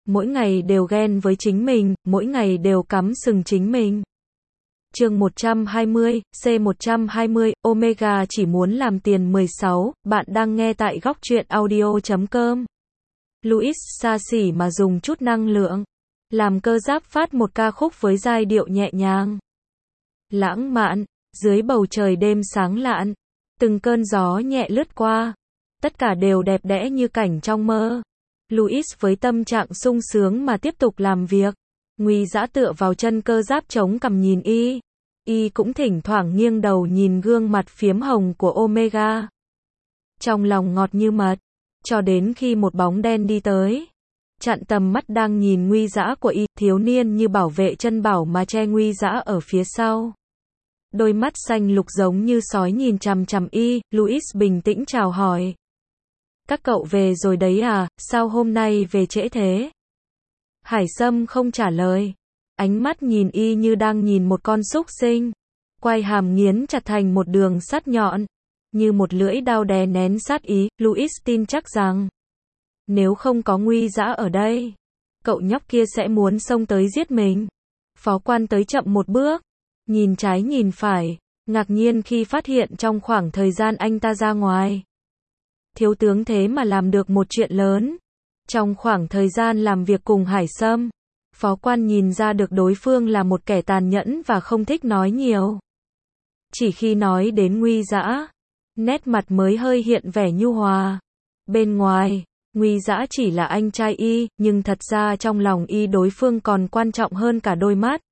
mỗi ngày đều ghen với chính mình, mỗi ngày đều cắm sừng chính mình. Chương 120, C120, Omega chỉ muốn làm tiền 16, bạn đang nghe tại góc truyện audio.com. Louis xa xỉ mà dùng chút năng lượng, làm cơ giáp phát một ca khúc với giai điệu nhẹ nhàng, lãng mạn, dưới bầu trời đêm sáng lạn, từng cơn gió nhẹ lướt qua, tất cả đều đẹp đẽ như cảnh trong mơ. Louis với tâm trạng sung sướng mà tiếp tục làm việc. Nguy Dã tựa vào chân cơ giáp chống cằm nhìn y cũng thỉnh thoảng nghiêng đầu nhìn gương mặt phiếm hồng của Omega. Trong lòng ngọt như mật, cho đến khi một bóng đen đi tới, chặn tầm mắt đang nhìn Nguy Dã của thiếu niên như bảo vệ chân bảo mà che Nguy Dã ở phía sau. Đôi mắt xanh lục giống như sói nhìn chằm chằm Louis bình tĩnh chào hỏi. Các cậu về rồi đấy à, sao hôm nay về trễ thế? Hải Sâm không trả lời, ánh mắt nhìn như đang nhìn một con súc sinh, quai hàm nghiến chặt thành một đường sắt nhọn, như một lưỡi dao đè nén sát ý. Louis tin chắc rằng, nếu không có Nguy Dã ở đây, cậu nhóc kia sẽ muốn xông tới giết mình. Phó quan tới chậm một bước, nhìn trái nhìn phải, ngạc nhiên khi phát hiện trong khoảng thời gian anh ta ra ngoài, thiếu tướng thế mà làm được một chuyện lớn. Trong khoảng thời gian làm việc cùng Hải Sâm, phó quan nhìn ra được đối phương là một kẻ tàn nhẫn và không thích nói nhiều. Chỉ khi nói đến Nguy Dã, nét mặt mới hơi hiện vẻ nhu hòa. Bên ngoài, Nguy Dã chỉ là anh trai nhưng thật ra trong lòng đối phương còn quan trọng hơn cả đôi mắt.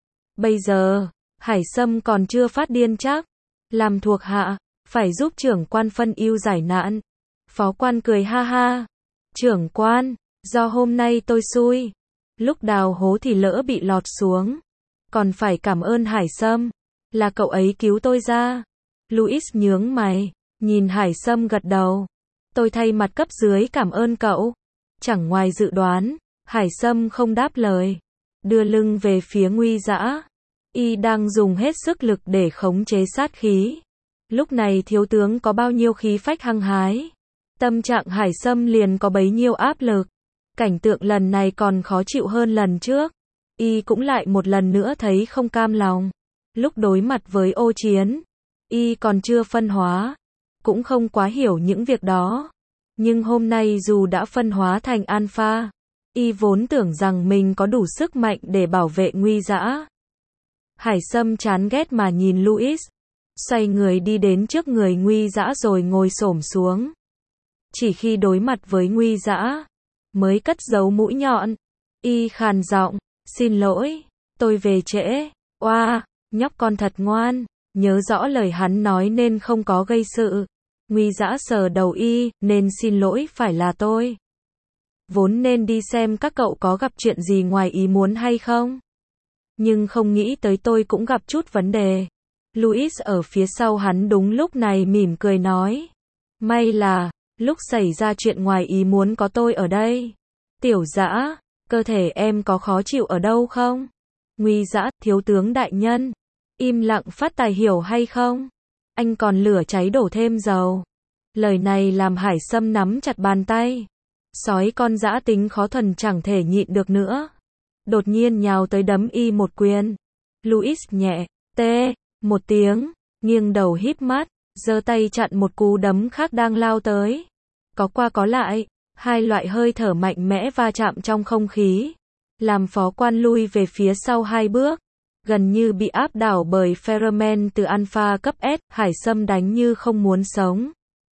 Bây giờ, Hải Sâm còn chưa phát điên chắc. Làm thuộc hạ, phải giúp trưởng quan phân ưu giải nạn. Phó quan cười ha ha. Trưởng quan, do hôm nay tôi xui. Lúc đào hố thì lỡ bị lọt xuống. Còn phải cảm ơn Hải Sâm. Là cậu ấy cứu tôi ra. Louis nhướng mày, nhìn Hải Sâm gật đầu. Tôi thay mặt cấp dưới cảm ơn cậu. Chẳng ngoài dự đoán, Hải Sâm không đáp lời, đưa lưng về phía Nguy Dã. Đang dùng hết sức lực để khống chế sát khí. Lúc này thiếu tướng có bao nhiêu khí phách hăng hái, tâm trạng Hải Sâm liền có bấy nhiêu áp lực. Cảnh tượng lần này còn khó chịu hơn lần trước. Cũng lại một lần nữa thấy không cam lòng. Lúc đối mặt với Ô Chiến, còn chưa phân hóa, cũng không quá hiểu những việc đó. Nhưng hôm nay dù đã phân hóa thành Alpha, vốn tưởng rằng mình có đủ sức mạnh để bảo vệ Nguy Dã. Hải Sâm chán ghét mà nhìn Louis, xoay người đi đến trước người Nguy Dã rồi ngồi xổm xuống. Chỉ khi đối mặt với Nguy Dã, mới cất giấu mũi nhọn. Khàn giọng, xin lỗi, tôi về trễ. Oa, nhóc con thật ngoan, nhớ rõ lời hắn nói nên không có gây sự. Nguy Dã sờ đầu nên xin lỗi phải là tôi. Vốn nên đi xem các cậu có gặp chuyện gì ngoài ý muốn hay không. Nhưng không nghĩ tới tôi cũng gặp chút vấn đề. Louis ở phía sau hắn đúng lúc này mỉm cười nói. May là, lúc xảy ra chuyện ngoài ý muốn có tôi ở đây. Tiểu Dã, cơ thể em có khó chịu ở đâu không? Nguy Dã, thiếu tướng đại nhân. Im lặng phát tài hiểu hay không? Anh còn lửa cháy đổ thêm dầu. Lời này làm Hải Sâm nắm chặt bàn tay. Sói con dã tính khó thuần chẳng thể nhịn được nữa. Đột nhiên nhào tới đấm một quyền. Louis nhẹ, một tiếng, nghiêng đầu híp mắt, giơ tay chặn một cú đấm khác đang lao tới. Có qua có lại, hai loại hơi thở mạnh mẽ va chạm trong không khí, làm phó quan lui về phía sau hai bước, gần như bị áp đảo bởi pheromone từ Alpha cấp S. Hải Sâm đánh như không muốn sống,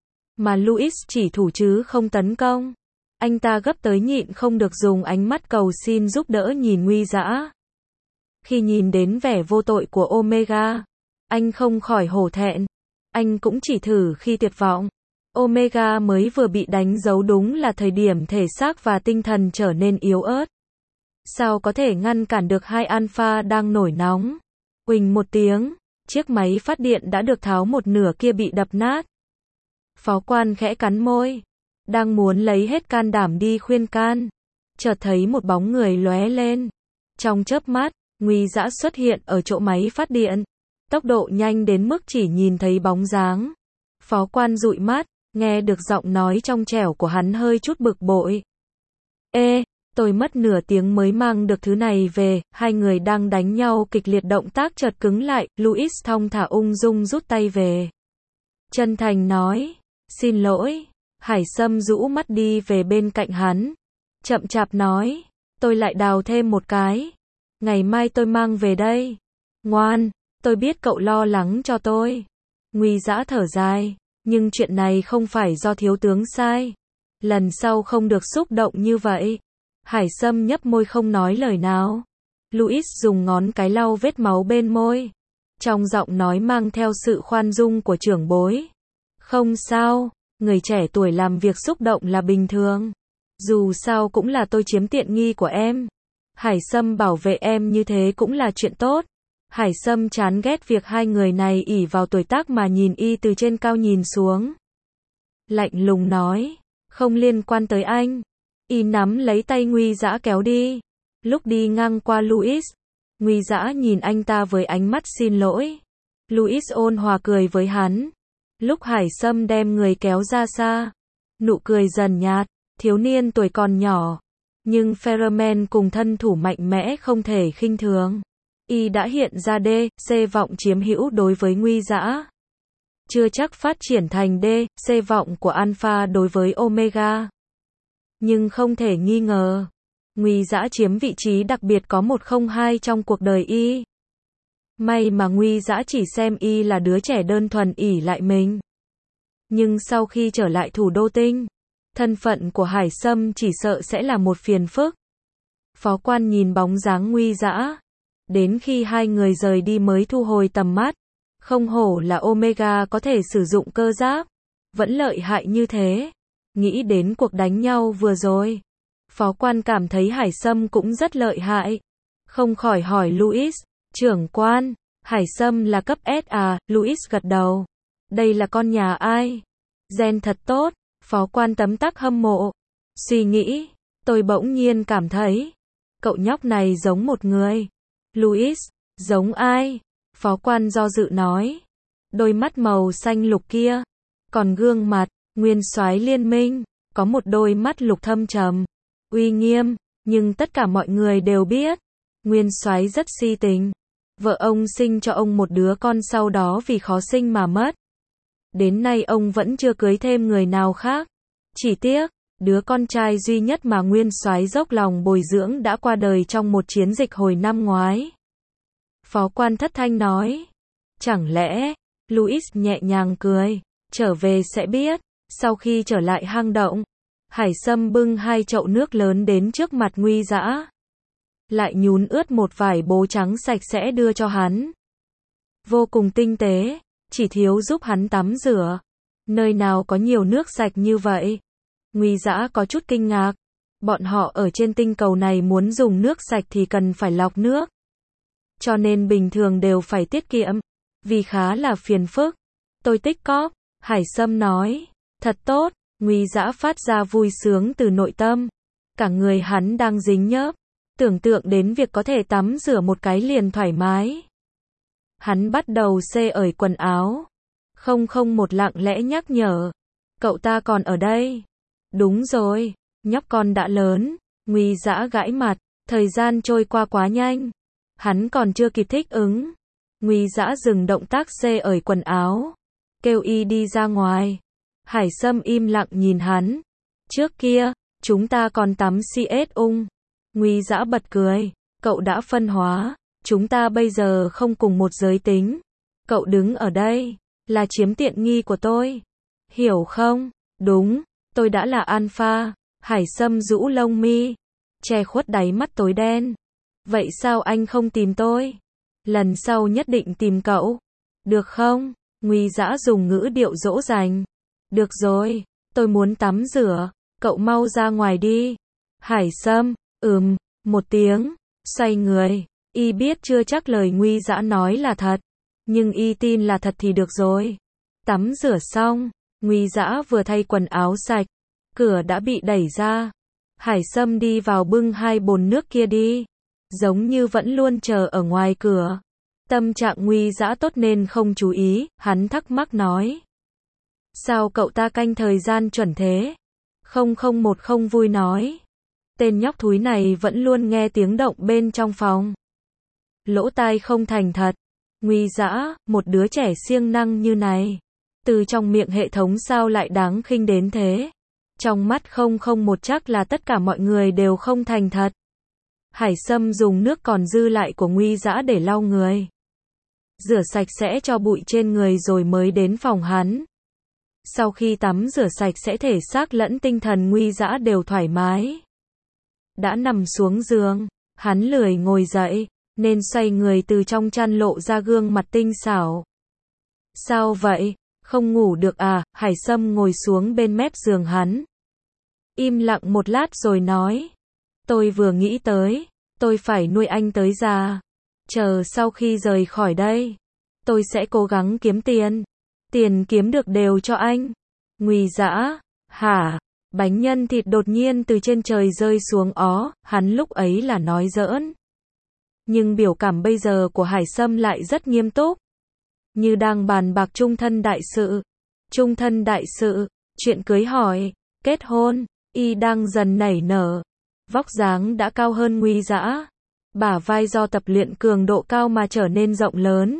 mà Louis chỉ thủ chứ không tấn công. Anh ta gấp tới nhịn không được dùng ánh mắt cầu xin giúp đỡ nhìn Nguy Dã. Khi nhìn đến vẻ vô tội của Omega, anh không khỏi hổ thẹn. Anh cũng chỉ thử khi tuyệt vọng. Omega mới vừa bị đánh dấu đúng là thời điểm thể xác và tinh thần trở nên yếu ớt. Sao có thể ngăn cản được hai Alpha đang nổi nóng? Uỳnh một tiếng, chiếc máy phát điện đã được tháo một nửa kia bị đập nát. Phó quan khẽ cắn môi, đang muốn lấy hết can đảm đi khuyên can, chợt thấy một bóng người lóe lên. Trong chớp mắt, Nguy Dã xuất hiện ở chỗ máy phát điện, tốc độ nhanh đến mức chỉ nhìn thấy bóng dáng. Phó quan dụi mắt, nghe được giọng nói trong trẻo của hắn hơi chút bực bội. Tôi mất nửa tiếng mới mang được thứ này về, hai người đang đánh nhau kịch liệt động tác chợt cứng lại, Louis thong thả ung dung rút tay về. Chân thành nói, xin lỗi. Hải Sâm rũ mắt đi về bên cạnh hắn. Chậm chạp nói, tôi lại đào thêm một cái. Ngày mai tôi mang về đây. Ngoan, tôi biết cậu lo lắng cho tôi. Nguy Dã thở dài, nhưng chuyện này không phải do thiếu tướng sai. Lần sau không được xúc động như vậy. Hải Sâm nhấp môi không nói lời nào. Louis dùng ngón cái lau vết máu bên môi. Trong giọng nói mang theo sự khoan dung của trưởng bối. Không sao, người trẻ tuổi làm việc xúc động là bình thường. Dù sao cũng là tôi chiếm tiện nghi của em. Hải Sâm bảo vệ em như thế cũng là chuyện tốt. Hải Sâm chán ghét việc hai người này ỷ vào tuổi tác mà nhìn y từ trên cao nhìn xuống. Lạnh lùng nói, không liên quan tới anh. Y nắm lấy tay Nguy Dã kéo đi. Lúc đi ngang qua Louis, Nguy Dã nhìn anh ta với ánh mắt xin lỗi. Louis ôn hòa cười với hắn. Lúc Hải Sâm đem người kéo ra xa, nụ cười dần nhạt, thiếu niên tuổi còn nhỏ, nhưng Pheromone cùng thân thủ mạnh mẽ không thể khinh thường. Y đã hiện ra D, C vọng chiếm hữu đối với Nguy Dã. Chưa chắc phát triển thành D, C vọng của Alpha đối với Omega. Nhưng không thể nghi ngờ, Nguy Dã chiếm vị trí đặc biệt có 102 trong cuộc đời Y. May mà Nguy Dã chỉ xem Y là đứa trẻ đơn thuần ỷ lại mình. Nhưng sau khi trở lại thủ đô tinh, thân phận của Hải Sâm chỉ sợ sẽ là một phiền phức. Phó quan nhìn bóng dáng Nguy Dã, đến khi hai người rời đi mới thu hồi tầm mắt. Không hổ là Omega có thể sử dụng cơ giáp, vẫn lợi hại như thế. Nghĩ đến cuộc đánh nhau vừa rồi, phó quan cảm thấy Hải Sâm cũng rất lợi hại. Không khỏi hỏi Louis, trưởng quan, Hải Sâm là cấp S à? Louis gật đầu. Đây là con nhà ai? Gen thật tốt. Phó quan tấm tắc hâm mộ. Suy nghĩ, tôi bỗng nhiên cảm thấy, cậu nhóc này giống một người. Louis, giống ai? Phó quan do dự nói. Đôi mắt màu xanh lục kia. Còn gương mặt, nguyên soái liên minh, có một đôi mắt lục thâm trầm, uy nghiêm, nhưng tất cả mọi người đều biết, nguyên soái rất si tình. Vợ ông sinh cho ông một đứa con sau đó vì khó sinh mà mất. Đến nay ông vẫn chưa cưới thêm người nào khác. Chỉ tiếc, đứa con trai duy nhất mà nguyên soái dốc lòng bồi dưỡng đã qua đời trong một chiến dịch hồi năm ngoái. Phó quan thất thanh nói. Chẳng lẽ, Louis nhẹ nhàng cười, trở về sẽ biết. Sau khi trở lại hang động, Hải Sâm bưng 2 chậu nước lớn đến trước mặt Nguy Dã. Lại nhún ướt một vải bố trắng sạch sẽ đưa cho hắn. Vô cùng tinh tế, chỉ thiếu giúp hắn tắm rửa. Nơi nào có nhiều nước sạch như vậy? Nguy Dã có chút kinh ngạc. Bọn họ ở trên tinh cầu này muốn dùng nước sạch thì cần phải lọc nước. Cho nên bình thường đều phải tiết kiệm. Vì khá là phiền phức. Tôi tích cóp, Hải Sâm nói. Thật tốt, Nguy Dã phát ra vui sướng từ nội tâm. Cả người hắn đang dính nhớp. Tưởng tượng đến việc có thể tắm rửa một cái liền thoải mái. Hắn bắt đầu xê ởi quần áo. 001 lặng lẽ nhắc nhở. Cậu ta còn ở đây. Đúng rồi, nhóc con đã lớn. Nguy Dã gãi mặt. Thời gian trôi qua quá nhanh. Hắn còn chưa kịp thích ứng. Nguy Dã dừng động tác xê ởi quần áo. Kêu y đi ra ngoài. Hải Sâm im lặng nhìn hắn. Trước kia, chúng ta còn tắm CS ung. Nguy Dã bật cười. Cậu đã phân hóa. Chúng ta bây giờ không cùng một giới tính. Cậu đứng ở đây, là chiếm tiện nghi của tôi. Hiểu không? Đúng, tôi đã là alpha. Hải Sâm rũ lông mi, che khuất đáy mắt tối đen. Vậy sao anh không tìm tôi? Lần sau nhất định tìm cậu. Được không? Nguy Dã dùng ngữ điệu dỗ dành. Được rồi, tôi muốn tắm rửa. Cậu mau ra ngoài đi. Hải Sâm, một tiếng, xoay người. Y biết chưa chắc lời Nguy Dã nói là thật. Nhưng y tin là thật thì được rồi. Tắm rửa xong, Nguy Dã vừa thay quần áo sạch. Cửa đã bị đẩy ra. Hải Sâm đi vào bưng 2 bồn nước kia đi. Giống như vẫn luôn chờ ở ngoài cửa. Tâm trạng Nguy Dã tốt nên không chú ý, hắn thắc mắc nói. Sao cậu ta canh thời gian chuẩn thế? 001 không vui nói. Tên nhóc thúi này vẫn luôn nghe tiếng động bên trong phòng. Lỗ tai không thành thật. Nguy Dã, một đứa trẻ siêng năng như này. Từ trong miệng hệ thống sao lại đáng khinh đến thế? Trong mắt 001 chắc là tất cả mọi người đều không thành thật. Hải Sâm dùng nước còn dư lại của Nguy Dã để lau người. Rửa sạch sẽ cho bụi trên người rồi mới đến phòng hắn. Sau khi tắm rửa sạch sẽ thể xác lẫn tinh thần Nguy Dã đều thoải mái. Đã nằm xuống giường, hắn lười ngồi dậy, nên xoay người từ trong chăn lộ ra gương mặt tinh xảo. Sao vậy? Không ngủ được à? Hải Sâm ngồi xuống bên mép giường hắn. Im lặng một lát rồi nói. Tôi vừa nghĩ tới, tôi phải nuôi anh tới già. Chờ sau khi rời khỏi đây, tôi sẽ cố gắng kiếm tiền. Tiền kiếm được đều cho anh. Nguy Dã, hả? Bánh nhân thịt đột nhiên từ trên trời rơi xuống hắn lúc ấy là nói giỡn. Nhưng biểu cảm bây giờ của Hải Sâm lại rất nghiêm túc. Như đang bàn bạc chung thân đại sự. Chung thân đại sự, chuyện cưới hỏi, kết hôn, y đang dần nảy nở. Vóc dáng đã cao hơn Nguy Dã. Bả vai do tập luyện cường độ cao mà trở nên rộng lớn.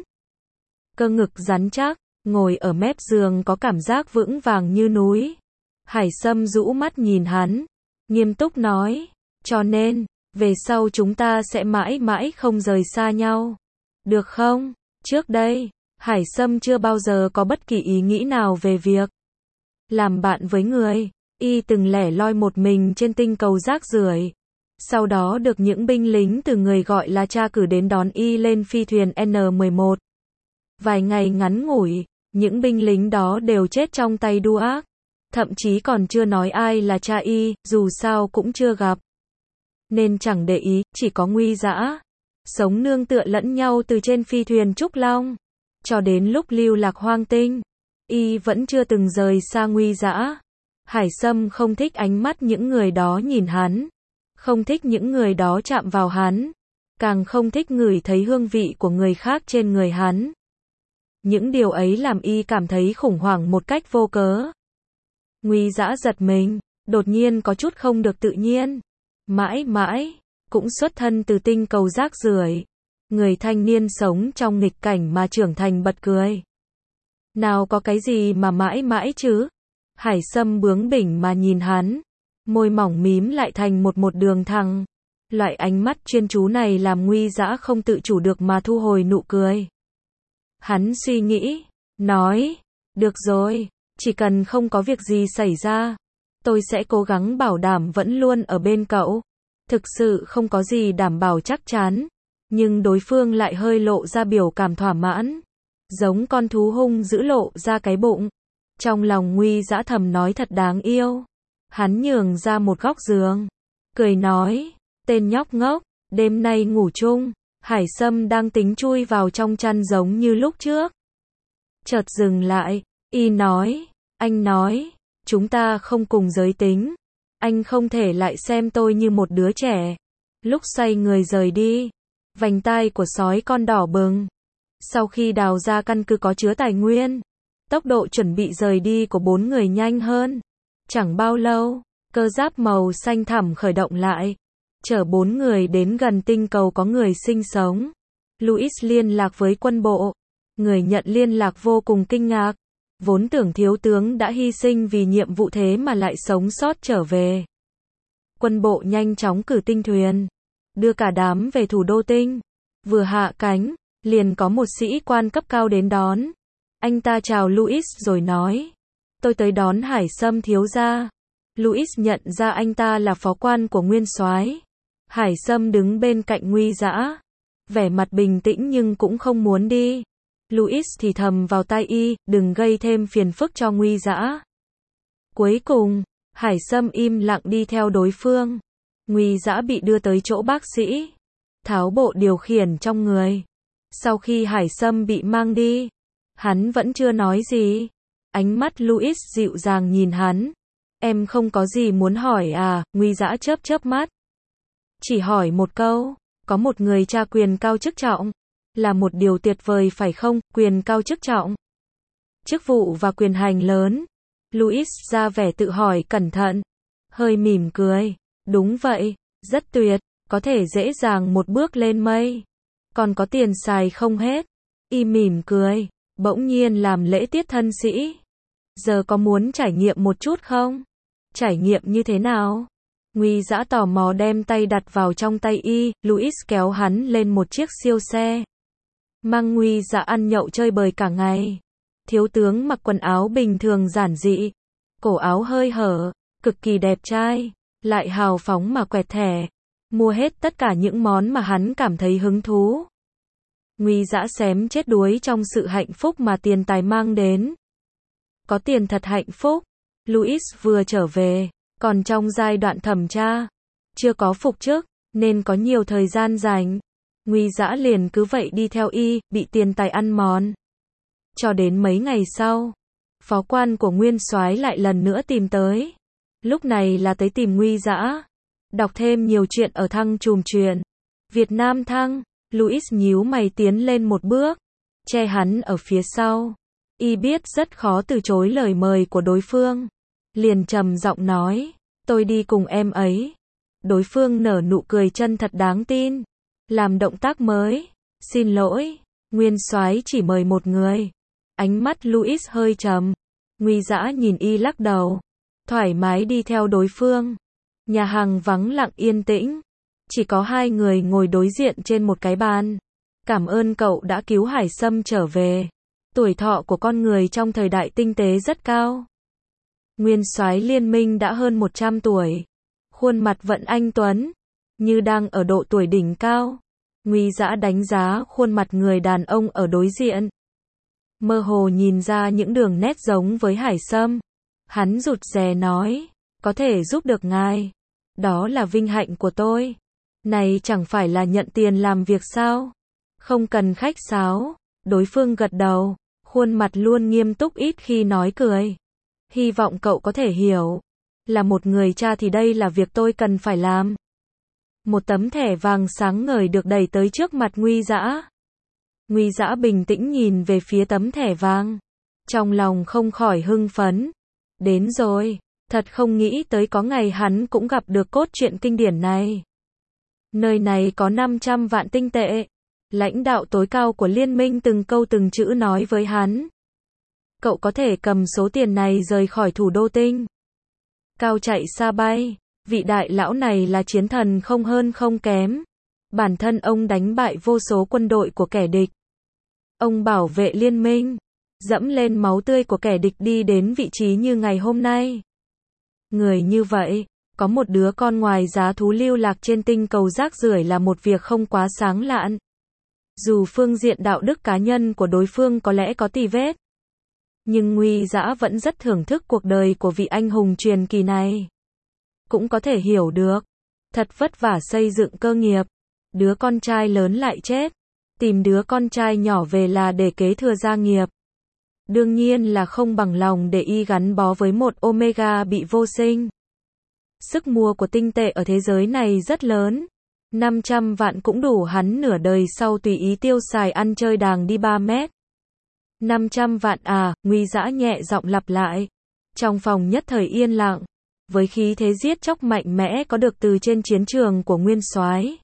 Cơ ngực rắn chắc, ngồi ở mép giường có cảm giác vững vàng như núi. Hải Sâm rũ mắt nhìn hắn, nghiêm túc nói, cho nên, về sau chúng ta sẽ mãi mãi không rời xa nhau. Được không? Trước đây, Hải Sâm chưa bao giờ có bất kỳ ý nghĩ nào về việc làm bạn với người. Y từng lẻ loi một mình trên tinh cầu rác rưởi. Sau đó được những binh lính từ người gọi là cha cử đến đón y lên phi thuyền N11. Vài ngày ngắn ngủi, những binh lính đó đều chết trong tay đua ác. Thậm chí còn chưa nói ai là cha y, dù sao cũng chưa gặp. Nên chẳng để ý, chỉ có Nguy Dã. Sống nương tựa lẫn nhau từ trên phi thuyền Trúc Long. Cho đến lúc lưu lạc hoang tinh. Y vẫn chưa từng rời xa Nguy Dã. Hải Sâm không thích ánh mắt những người đó nhìn hắn. Không thích những người đó chạm vào hắn. Càng không thích ngửi thấy hương vị của người khác trên người hắn. Những điều ấy làm y cảm thấy khủng hoảng một cách vô cớ. Nguy Dã giật mình, đột nhiên có chút không được tự nhiên. Mãi mãi, cũng xuất thân từ tinh cầu rác rưởi. Người thanh niên sống trong nghịch cảnh mà trưởng thành bật cười. Nào có cái gì mà mãi mãi chứ? Hải Sâm bướng bỉnh mà nhìn hắn. Môi mỏng mím lại thành một đường thẳng. Loại ánh mắt chuyên chú này làm Nguy Dã không tự chủ được mà thu hồi nụ cười. Hắn suy nghĩ, nói, được rồi, chỉ cần không có việc gì xảy ra, tôi sẽ cố gắng bảo đảm vẫn luôn ở bên cậu. Thực sự không có gì đảm bảo chắc chắn, nhưng đối phương lại hơi lộ ra biểu cảm thỏa mãn, giống con thú hung dữ lộ ra cái bụng. Trong lòng Nguy Dã thầm nói thật đáng yêu. Hắn nhường ra một góc giường, cười nói, tên nhóc ngốc, đêm nay ngủ chung. Hải Sâm đang tính chui vào trong chăn giống như lúc trước. Chợt dừng lại, y nói, anh nói, chúng ta không cùng giới tính. Anh không thể lại xem tôi như một đứa trẻ. Lúc xoay người rời đi, vành tai của sói con đỏ bừng. Sau khi đào ra căn cứ có chứa tài nguyên, tốc độ chuẩn bị rời đi của 4 người nhanh hơn. Chẳng bao lâu, cơ giáp màu xanh thẳm khởi động lại. Chở 4 người đến gần tinh cầu có người sinh sống. Louis liên lạc với quân bộ. Người nhận liên lạc vô cùng kinh ngạc. Vốn tưởng thiếu tướng đã hy sinh vì nhiệm vụ thế mà lại sống sót trở về. Quân bộ nhanh chóng cử tinh thuyền, đưa cả đám về thủ đô tinh. Vừa hạ cánh, liền có một sĩ quan cấp cao đến đón. Anh ta chào Louis rồi nói, tôi tới đón Hải Sâm thiếu gia. Louis nhận ra anh ta là phó quan của nguyên soái. Hải Sâm đứng bên cạnh Nguy Dã, vẻ mặt bình tĩnh nhưng cũng không muốn đi. Louis thì thầm vào tai y, đừng gây thêm phiền phức cho Nguy Dã. Cuối cùng, Hải Sâm im lặng đi theo đối phương. Nguy Dã bị đưa tới chỗ bác sĩ, tháo bộ điều khiển trong người. Sau khi Hải Sâm bị mang đi, hắn vẫn chưa nói gì. Ánh mắt Louis dịu dàng nhìn hắn. Em không có gì muốn hỏi à? Nguy Dã chớp chớp mắt. Chỉ hỏi một câu, có một người cha quyền cao chức trọng, là một điều tuyệt vời phải không? Quyền cao chức trọng, chức vụ và quyền hành lớn. Louis ra vẻ tự hỏi cẩn thận, hơi mỉm cười. Đúng vậy, rất tuyệt, có thể dễ dàng một bước lên mây. Còn có tiền xài không hết. Y mỉm cười, bỗng nhiên làm lễ tiết thân sĩ. Giờ có muốn trải nghiệm một chút không? Trải nghiệm như thế nào? Nguy Dã tò mò đem tay đặt vào trong tay y, Louis kéo hắn lên một chiếc siêu xe. Mang Nguy Dã ăn nhậu chơi bời cả ngày. Thiếu tướng mặc quần áo bình thường giản dị, cổ áo hơi hở, cực kỳ đẹp trai, lại hào phóng mà quẹt thẻ, mua hết tất cả những món mà hắn cảm thấy hứng thú. Nguy Dã xém chết đuối trong sự hạnh phúc mà tiền tài mang đến. Có tiền thật hạnh phúc. Louis vừa trở về, còn trong giai đoạn thẩm tra, chưa có phục chức, nên có nhiều thời gian rảnh. Nguy Dã liền cứ vậy đi theo y, bị tiền tài ăn mòn. Cho đến mấy ngày sau, phó quan của Nguyên Soái lại lần nữa tìm tới. Lúc này là tới tìm Nguy Dã. Đọc thêm nhiều chuyện ở Thăng Trùm Truyện. Việt Nam Thăng. Louis nhíu mày tiến lên một bước, che hắn ở phía sau. Y biết rất khó từ chối lời mời của đối phương. Liền trầm giọng nói, tôi đi cùng em ấy. Đối phương nở nụ cười chân thật đáng tin. Làm động tác mới. Xin lỗi, Nguyên Soái chỉ mời một người. Ánh mắt Louis hơi trầm. Nguy Dã nhìn y lắc đầu. Thoải mái đi theo đối phương. Nhà hàng vắng lặng yên tĩnh. Chỉ có hai người ngồi đối diện trên một cái bàn. Cảm ơn cậu đã cứu Hải Sâm trở về. Tuổi thọ của con người trong thời đại tinh tế rất cao. Nguyên Soái Liên minh đã hơn 100 tuổi. Khuôn mặt vẫn anh tuấn, như đang ở độ tuổi đỉnh cao. Nguy Dã đánh giá khuôn mặt người đàn ông ở đối diện. Mơ hồ nhìn ra những đường nét giống với Hải Sâm. Hắn rụt rè nói, có thể giúp được ngài. Đó là vinh hạnh của tôi. Này chẳng phải là nhận tiền làm việc sao? Không cần khách sáo. Đối phương gật đầu, khuôn mặt luôn nghiêm túc ít khi nói cười. Hy vọng cậu có thể hiểu. Là một người cha thì đây là việc tôi cần phải làm. Một tấm thẻ vàng sáng ngời được đẩy tới trước mặt Nguy Dã. Nguy Dã bình tĩnh nhìn về phía tấm thẻ vàng. Trong lòng không khỏi hưng phấn. Đến rồi, thật không nghĩ tới có ngày hắn cũng gặp được cốt truyện kinh điển này. Nơi này có 500 vạn tinh tệ. Lãnh đạo tối cao của liên minh từng câu từng chữ nói với hắn. Cậu có thể cầm số tiền này rời khỏi thủ đô tinh. Cao chạy xa bay. Vị đại lão này là chiến thần không hơn không kém. Bản thân ông đánh bại vô số quân đội của kẻ địch. Ông bảo vệ liên minh, dẫm lên máu tươi của kẻ địch đi đến vị trí như ngày hôm nay. Người như vậy, có một đứa con ngoài giá thú lưu lạc trên tinh cầu rác rưởi là một việc không quá sáng lạn. Dù phương diện đạo đức cá nhân của đối phương có lẽ có tì vết, nhưng Nguy Dã vẫn rất thưởng thức cuộc đời của vị anh hùng truyền kỳ này. Cũng có thể hiểu được, thật vất vả xây dựng cơ nghiệp, đứa con trai lớn lại chết, tìm đứa con trai nhỏ về là để kế thừa gia nghiệp. Đương nhiên là không bằng lòng để y gắn bó với một Omega bị vô sinh. Sức mua của tinh tệ ở thế giới này rất lớn. 500 vạn cũng đủ hắn nửa đời sau tùy ý tiêu xài ăn chơi đàng đi 3 mét. 500 vạn à, Nguy Dã nhẹ giọng lặp lại. Trong phòng nhất thời yên lặng. Với khí thế giết chóc mạnh mẽ có được từ trên chiến trường của Nguyên Soái,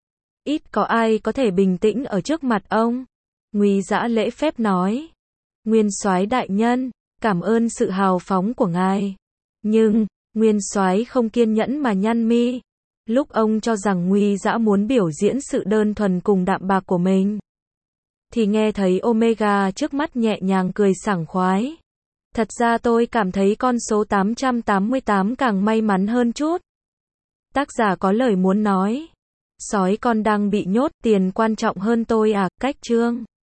ít có ai có thể bình tĩnh ở trước mặt ông. Nguy Dã lễ phép nói. Nguyên Soái đại nhân, cảm ơn sự hào phóng của ngài. Nhưng, Nguyên Soái không kiên nhẫn mà nhăn mi. Lúc ông cho rằng Nguy Dã muốn biểu diễn sự đơn thuần cùng đạm bạc của mình, thì nghe thấy Omega trước mắt nhẹ nhàng cười sảng khoái. Thật ra tôi cảm thấy con số 888 càng may mắn hơn chút. Tác giả có lời muốn nói. Sói con đang bị nhốt, tiền quan trọng hơn tôi à, cách chương.